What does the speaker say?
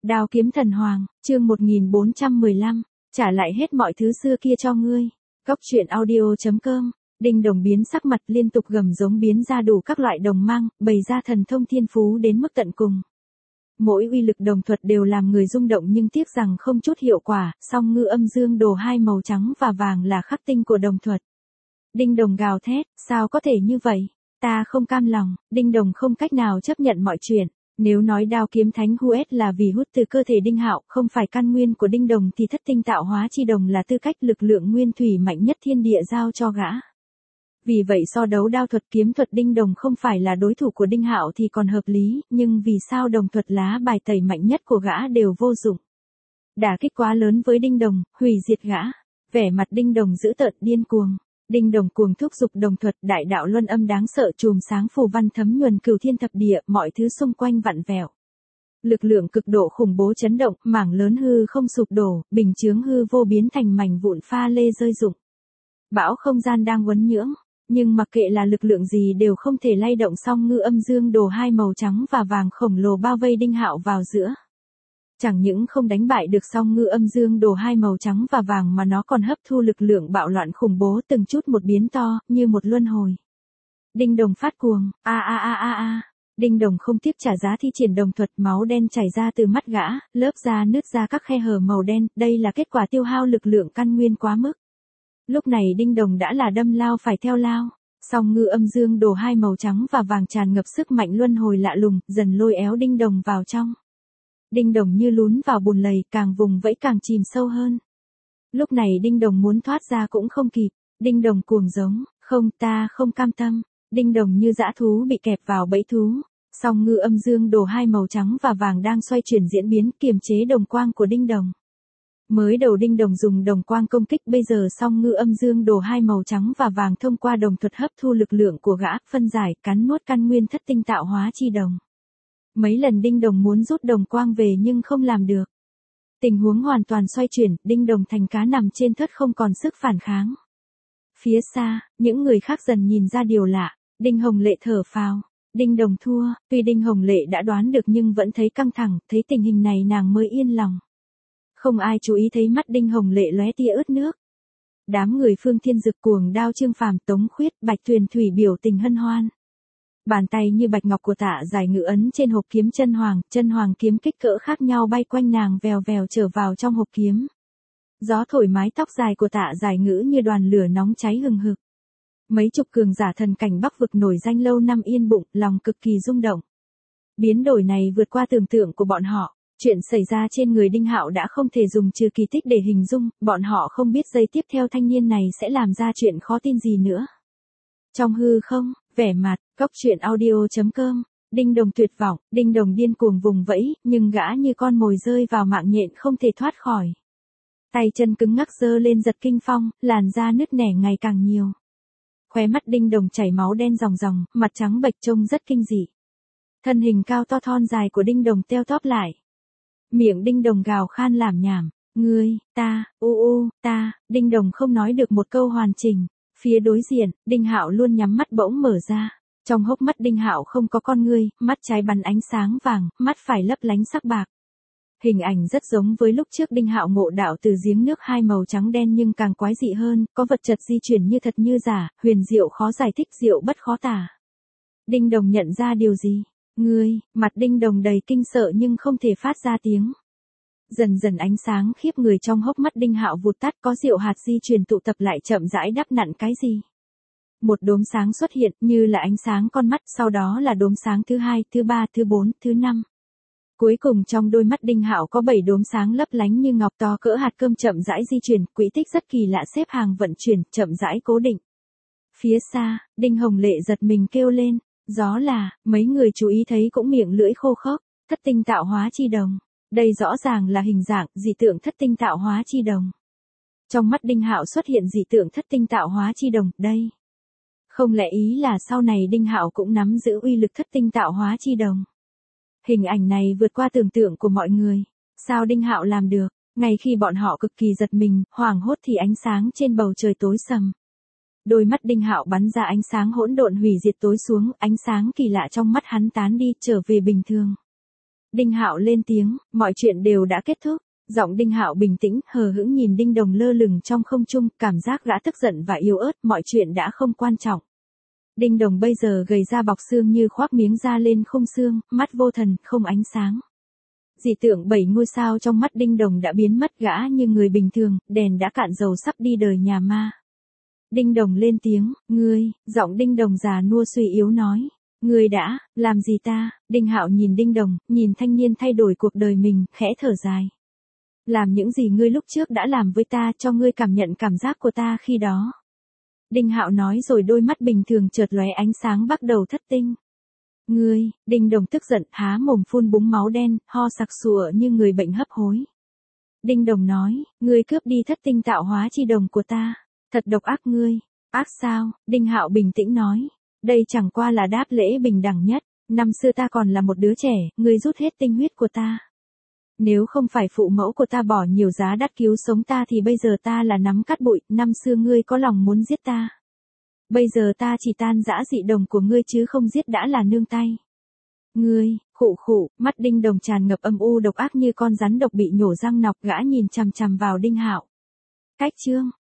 Đao kiếm thần hoàng, chương 1415, trả lại hết mọi thứ xưa kia cho ngươi. Góc truyện audio.com, Đinh Đồng biến sắc mặt liên tục gầm giống biến ra đủ các loại đồng mang, bày ra thần thông thiên phú đến mức tận cùng. Mỗi uy lực đồng thuật đều làm người rung động nhưng tiếc rằng không chút hiệu quả, song ngư âm dương đồ hai màu trắng và vàng là khắc tinh của đồng thuật. Đinh Đồng gào thét, sao có thể như vậy? Ta không cam lòng, Đinh Đồng không cách nào chấp nhận mọi chuyện. Nếu nói đao kiếm thánh Huet là vì hút từ cơ thể Đinh Hạo, không phải căn nguyên của Đinh Đồng thì thất tinh tạo hóa chi đồng là tư cách lực lượng nguyên thủy mạnh nhất thiên địa giao cho gã. Vì vậy so đấu đao thuật kiếm thuật Đinh Đồng không phải là đối thủ của Đinh Hạo thì còn hợp lý, nhưng vì sao đồng thuật lá bài tẩy mạnh nhất của gã đều vô dụng. Đả kích quá lớn với Đinh Đồng, hủy diệt gã. Vẻ mặt Đinh Đồng dữ tợn điên cuồng. Đinh Đồng cuồng thúc giục đồng thuật đại đạo luân âm đáng sợ chùm sáng phù văn thấm nhuần cửu thiên thập địa, mọi thứ xung quanh vặn vẹo. Lực lượng cực độ khủng bố chấn động, mảng lớn hư không sụp đổ, bình chướng hư vô biến thành mảnh vụn pha lê rơi rụng. Bão không gian đang uốn nhưỡng, nhưng mặc kệ là lực lượng gì đều không thể lay động song ngư âm dương đồ hai màu trắng và vàng khổng lồ bao vây Đinh Hạo vào giữa. Chẳng những không đánh bại được song ngư âm dương đồ hai màu trắng và vàng mà nó còn hấp thu lực lượng bạo loạn khủng bố từng chút một biến to, như một luân hồi. Đinh Đồng phát cuồng, Đinh Đồng không tiếc trả giá thi triển đồng thuật, máu đen chảy ra từ mắt gã, lớp da nứt ra các khe hở màu đen, đây là kết quả tiêu hao lực lượng căn nguyên quá mức. Lúc này Đinh Đồng đã là đâm lao phải theo lao, song ngư âm dương đồ hai màu trắng và vàng tràn ngập sức mạnh luân hồi lạ lùng, dần lôi éo Đinh Đồng vào trong. Đinh Đồng như lún vào bùn lầy, càng vùng vẫy càng chìm sâu hơn. Lúc này Đinh Đồng muốn thoát ra cũng không kịp, Đinh Đồng cuồng giống, không, ta không cam tâm. Đinh Đồng như dã thú bị kẹp vào bẫy thú, song ngư âm dương đồ hai màu trắng và vàng đang xoay chuyển diễn biến kiềm chế đồng quang của Đinh Đồng. Mới đầu Đinh Đồng dùng đồng quang công kích, bây giờ song ngư âm dương đồ hai màu trắng và vàng thông qua đồng thuật hấp thu lực lượng của gã, phân giải, cắn nuốt căn nguyên thất tinh tạo hóa chi đồng. Mấy lần Đinh Đồng muốn rút đồng quang về nhưng không làm được. Tình huống hoàn toàn xoay chuyển, Đinh Đồng thành cá nằm trên thớt không còn sức phản kháng. Phía xa, những người khác dần nhìn ra điều lạ, Đinh Hồng Lệ thở phào. Đinh Đồng thua, tuy Đinh Hồng Lệ đã đoán được nhưng vẫn thấy căng thẳng, thấy tình hình này nàng mới yên lòng. Không ai chú ý thấy mắt Đinh Hồng Lệ lóe tia ướt nước. Đám người Phương Thiên Dực, Cuồng Đao, Trương Phàm, Tống Khuyết, Bạch Tuyền Thủy biểu tình hân hoan. Bàn tay như bạch ngọc của Tạ Giải Ngữ ấn trên hộp kiếm chân hoàng kiếm kích cỡ khác nhau bay quanh nàng vèo vèo trở vào trong hộp kiếm. Gió thổi mái tóc dài của Tạ Giải Ngữ như đoàn lửa nóng cháy hừng hực. Mấy chục cường giả thần cảnh Bắc vực nổi danh lâu năm yên bụng, lòng cực kỳ rung động. Biến đổi này vượt qua tưởng tượng của bọn họ. Chuyện xảy ra trên người Đinh Hạo đã không thể dùng trừ kỳ tích để hình dung, bọn họ không biết giây tiếp theo thanh niên này sẽ làm ra chuyện khó tin gì nữa. Trong hư không, vẻ mặt, góc truyện audio.com, Đinh Đồng tuyệt vọng, Đinh Đồng điên cuồng vùng vẫy, nhưng gã như con mồi rơi vào mạng nhện không thể thoát khỏi. Tay chân cứng ngắc giơ lên giật kinh phong, làn da nứt nẻ ngày càng nhiều. Khóe mắt Đinh Đồng chảy máu đen ròng ròng, mặt trắng bệch trông rất kinh dị. Thân hình cao to thon dài của Đinh Đồng teo tóp lại. Miệng Đinh Đồng gào khan lảm nhảm, ngươi, ta, ta, Đinh Đồng không nói được một câu hoàn chỉnh. Phía đối diện, Đinh Hạo luôn nhắm mắt bỗng mở ra. Trong hốc mắt Đinh Hạo không có con ngươi, mắt trái bắn ánh sáng vàng, mắt phải lấp lánh sắc bạc. Hình ảnh rất giống với lúc trước Đinh Hạo ngộ đạo từ giếng nước hai màu trắng đen nhưng càng quái dị hơn, có vật chất di chuyển như thật như giả, huyền diệu khó giải thích, diệu bất khó tả. Đinh Đồng nhận ra điều gì? Ngươi, mặt Đinh Đồng đầy kinh sợ nhưng không thể phát ra tiếng. Dần dần ánh sáng khiếp người trong hốc mắt Đinh Hạo vụt tắt, có diệu hạt di truyền tụ tập lại chậm rãi đắp nặn cái gì. Một đốm sáng xuất hiện như là ánh sáng con mắt, sau đó là đốm sáng thứ hai, thứ ba, thứ bốn, thứ năm. Cuối cùng trong đôi mắt Đinh Hạo có 7 đốm sáng lấp lánh như ngọc to cỡ hạt cơm chậm rãi di chuyển, quỹ tích rất kỳ lạ xếp hàng vận chuyển, chậm rãi cố định. Phía xa, Đinh Hồng Lệ giật mình kêu lên, gió là, mấy người chú ý thấy cũng miệng lưỡi khô khốc, thất tinh tạo hóa chi đồng. Đây rõ ràng là hình dạng, dị tượng thất tinh tạo hóa chi đồng. Trong mắt Đinh Hạo xuất hiện dị tượng thất tinh tạo hóa chi đồng, đây. Không lẽ ý là sau này Đinh Hạo cũng nắm giữ uy lực thất tinh tạo hóa chi đồng. Hình ảnh này vượt qua tưởng tượng của mọi người. Sao Đinh Hạo làm được? Ngay khi bọn họ cực kỳ giật mình, hoảng hốt thì ánh sáng trên bầu trời tối sầm. Đôi mắt Đinh Hạo bắn ra ánh sáng hỗn độn hủy diệt tối xuống, ánh sáng kỳ lạ trong mắt hắn tán đi, trở về bình thường. Đinh Hạo lên tiếng, mọi chuyện đều đã kết thúc. Giọng Đinh Hạo bình tĩnh, hờ hững nhìn Đinh Đồng lơ lửng trong không trung, cảm giác gã tức giận và yếu ớt, mọi chuyện đã không quan trọng. Đinh Đồng bây giờ gầy ra bọc xương như khoác miếng da lên khung xương, mắt vô thần, không ánh sáng. Dị tượng 7 ngôi sao trong mắt Đinh Đồng đã biến mất, gã như người bình thường, đèn đã cạn dầu sắp đi đời nhà ma. Đinh Đồng lên tiếng, ngươi, giọng Đinh Đồng già nua suy yếu nói. Ngươi đã, làm gì ta? Đinh Hạo nhìn Đinh Đồng, nhìn thanh niên thay đổi cuộc đời mình, khẽ thở dài. Làm những gì ngươi lúc trước đã làm với ta, cho ngươi cảm nhận cảm giác của ta khi đó. Đinh Hạo nói rồi đôi mắt bình thường chợt lóe ánh sáng bắt đầu thất tinh. Ngươi, Đinh Đồng tức giận, há mồm phun búng máu đen, ho sặc sụa như người bệnh hấp hối. Đinh Đồng nói, ngươi cướp đi thất tinh tạo hóa chi đồng của ta. Thật độc ác ngươi. Ác sao? Đinh Hạo bình tĩnh nói. Đây chẳng qua là đáp lễ bình đẳng nhất. Năm xưa ta còn là một đứa trẻ, ngươi rút hết tinh huyết của ta. Nếu không phải phụ mẫu của ta bỏ nhiều giá đắt cứu sống ta thì bây giờ ta là nắm cát bụi, năm xưa ngươi có lòng muốn giết ta. Bây giờ ta chỉ tan rã dị đồng của ngươi chứ không giết đã là nương tay. Ngươi, khụ khụ, mắt Đinh Đồng tràn ngập âm u độc ác như con rắn độc bị nhổ răng nọc, gã nhìn chằm chằm vào Đinh Hạo. Cách chương